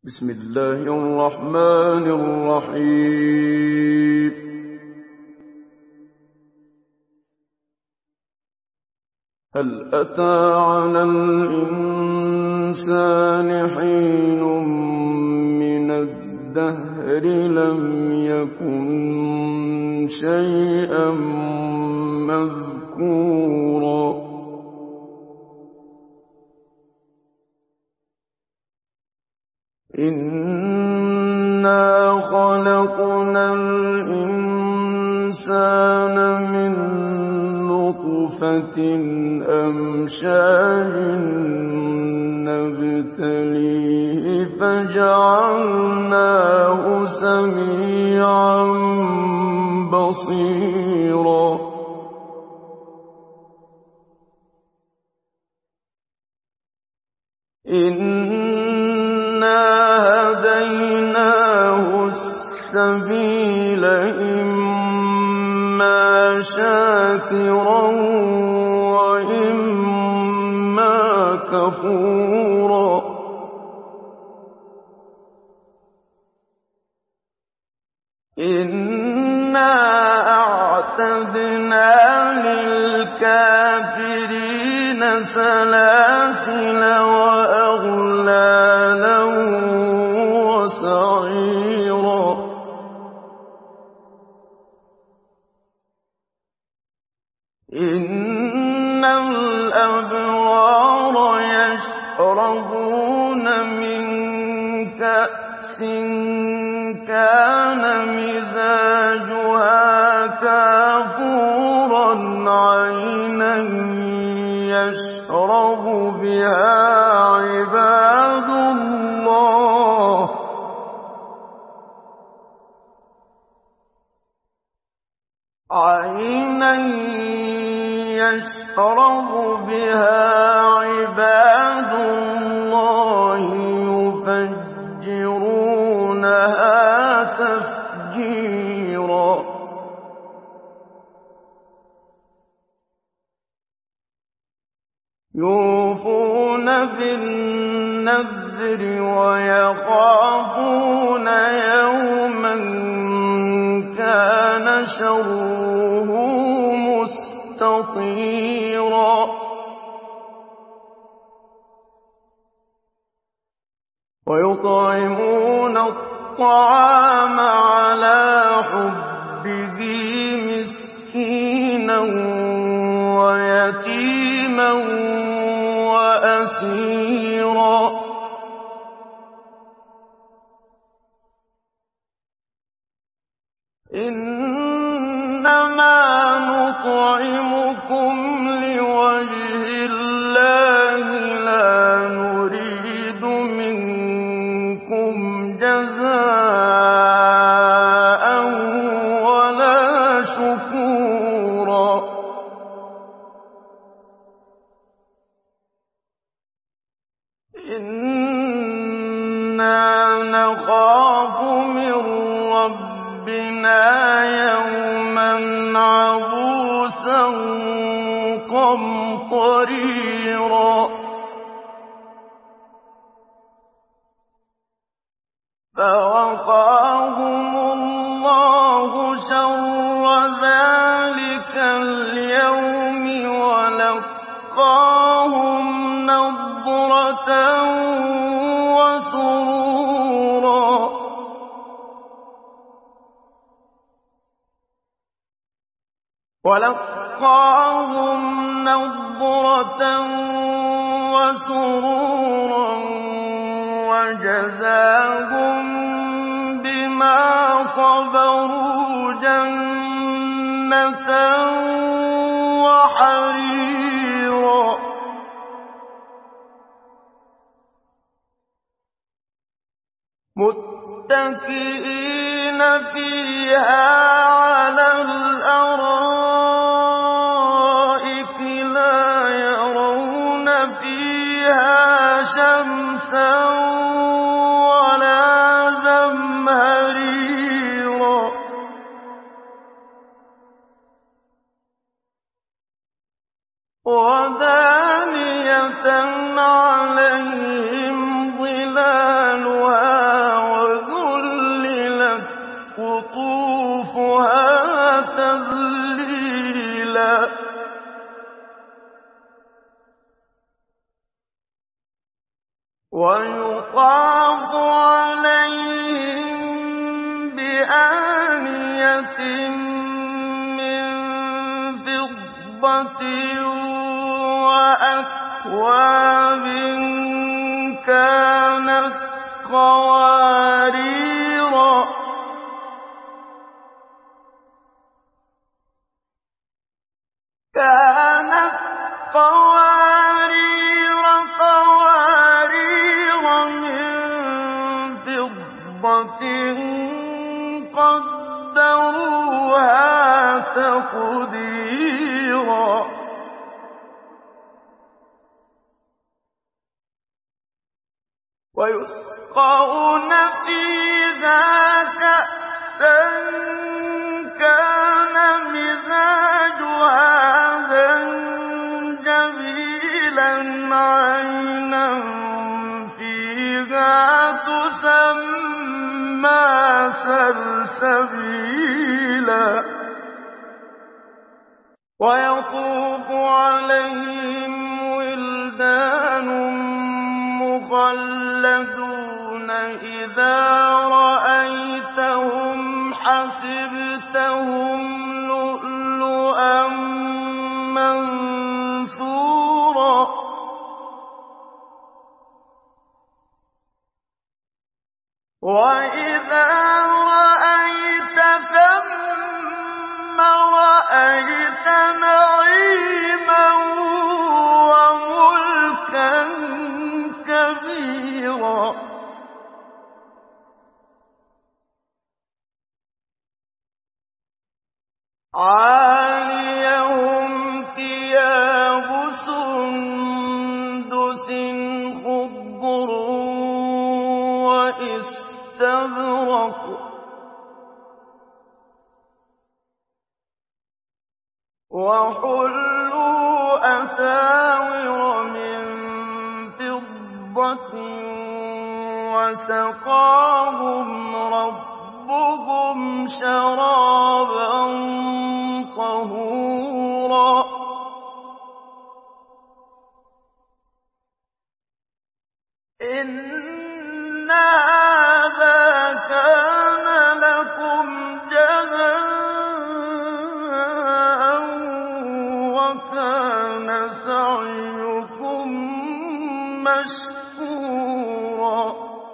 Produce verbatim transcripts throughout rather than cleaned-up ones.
بسم الله الرحمن الرحيم. هل أتى على الإنسان حين من الدهر لم يكن شيئا مذكورا إنا خلقنا الإنسان من نطفة أمشاج نبتليه فجعلناه سميعا بصيرا إنا هديناه السبيل إما شاكرا وإما كفورا إنا أعتدنا للكافرين سلاسل وأغلالا وسعيرا إن الأبرار يشربون من كأس كان مزاجها كافورا عينا يشرب بها عباد الله عينا يشرب بها عباد الله يفجرونها تفجيرا يوفون بالنذر ويخافون يوما كان شره مستطيرا ويطعمون الطعام على حبه مسكينا ويتيما وأسيرا إنما نطعمكم لوجه الله لا نريد منكم جزاء ولا شكورا إنا نخاف من ربنا يوما عبوسا قمطريرا فوقاهم الله شر ذلك اليوم ولقاهم نضرة وسرورا ولقاهم نضرة وسرورا وجزاهم بما صبروا جنة وحريرا متكئين فيها على الأرائك لا يرون فيها شمسا ولا زمهريرا ودانية عليهم ظلالها ويطاف عليهم بآنية من فضة وأكواب كانت قوارير كانت قوارير قوارير من فضة قدروها تقديرا ويسقون فيها كأسا كان مزاجها زنجبيلا عينا فيها تسمى سلسبيلا ويطوف عليهم ولدان مخلدون إذا رأيتهم حسبتهم لؤلؤا منثورا وإذا رأيت ثم رأيت نعيما وملكا كبيرا عاليهم ثياب سندس خضر واستبرق وحلوا أساور من فضة وسقاهم ربهم شرابا طهورا إن هذا كان لكم جزاء وكان سعيكم مشكورا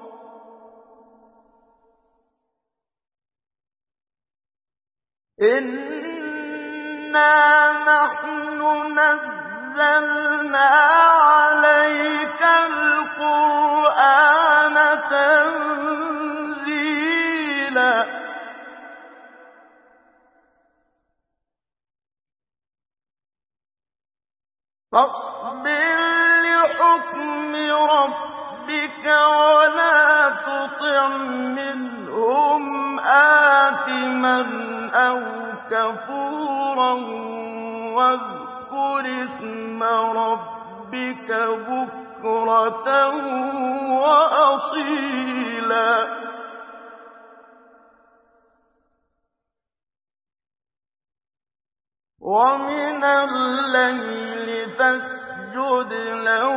إنا نحن نزلنا عليك القرآن تنزيلا فاصبر لحكم ربك ولا تطع منهم آثما أو كفورا واذكر اسم ربك بكرة وأصيلا ومن الليل فاسجد له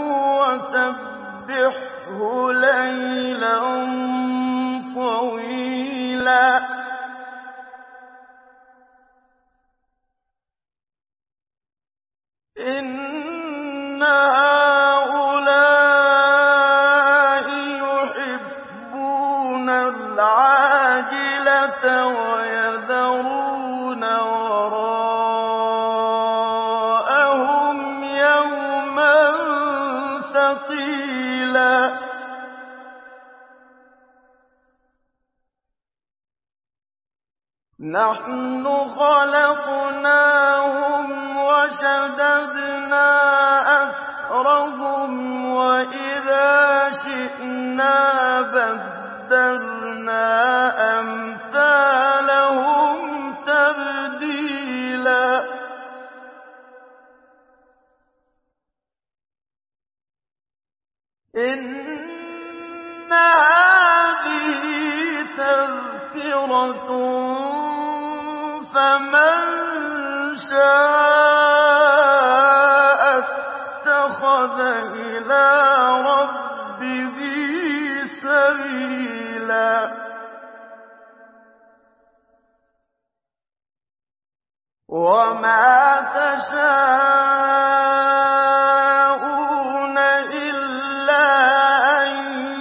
وسبحه ليلا طويلا إن هؤلاء يحبون العاجلة ويذرون وراءهم يوما ثقيلا نحن خلقناهم وشددنا أسرهم وإذا شئنا بدلنا أمثالهم تبديلا إن هذه تذكرة فمن شاء اتخذ إلى ربه سبيلا وما تشاءون إلا أن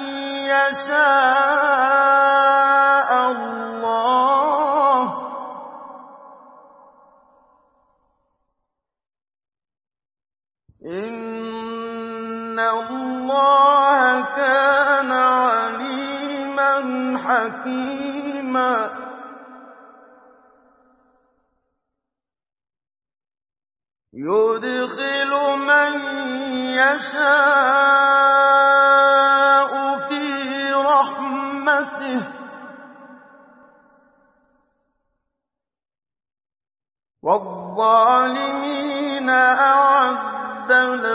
يشاء الله إن الله كان عليما حكيما يدخل من يشاء في رحمته والظالمين أعد